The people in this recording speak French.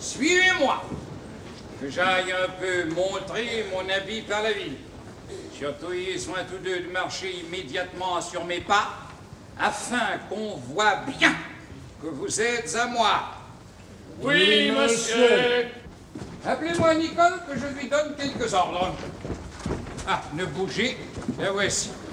Suivez-moi, que j'aille un peu montrer mon habit par la ville. Surtout, ayez soin tous deux de marcher immédiatement sur mes pas, afin qu'on voit bien que vous êtes à moi. Oui, monsieur. Appelez-moi Nicole, que je lui donne quelques ordres. Ah, ne bougez, la voici.